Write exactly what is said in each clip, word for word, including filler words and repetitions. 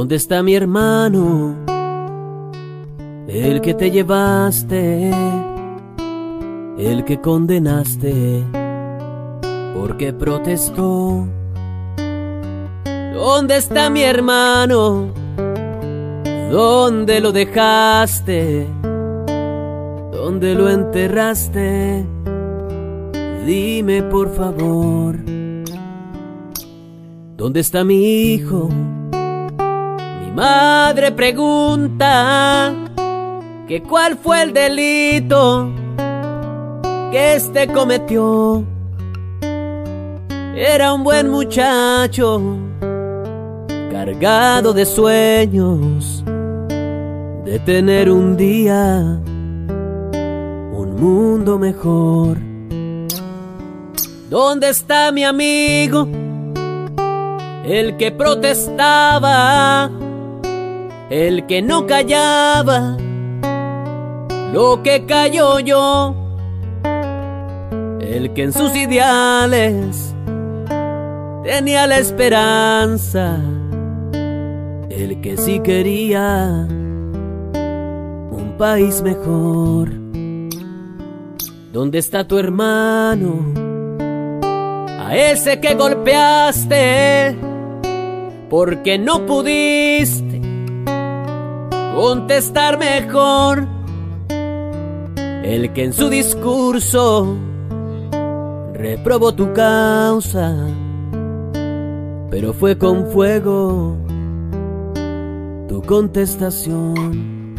¿Dónde está mi hermano? El que te llevaste, el que condenaste, porque protestó. ¿Dónde está mi hermano? ¿Dónde lo dejaste? ¿Dónde lo enterraste? Dime por favor. ¿Dónde está mi hijo? Mi madre pregunta que cuál fue el delito que este cometió. Era un buen muchacho, cargado de sueños, de tener un día un mundo mejor. ¿Dónde está mi amigo? El que protestaba, el que no callaba lo que cayó yo, el que en sus ideales tenía la esperanza, el que sí quería un país mejor. ¿Dónde está tu hermano? A ese que golpeaste porque no pudiste contestar mejor, el que en su discurso reprobó tu causa, pero fue con fuego tu contestación.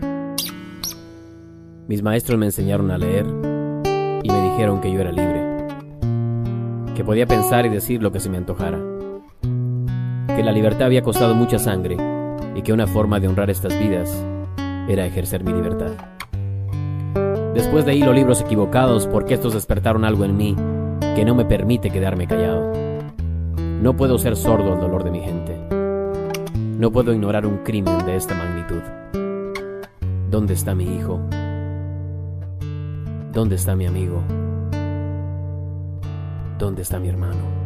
Mis maestros me enseñaron a leer y me dijeron que yo era libre, que podía pensar y decir lo que se me antojara, que la libertad había costado mucha sangre y que una forma de honrar estas vidas era ejercer mi libertad. Después leí los libros equivocados porque estos despertaron algo en mí que no me permite quedarme callado. No puedo ser sordo al dolor de mi gente. No puedo ignorar un crimen de esta magnitud. ¿Dónde está mi hijo? ¿Dónde está mi amigo? ¿Dónde está mi hermano?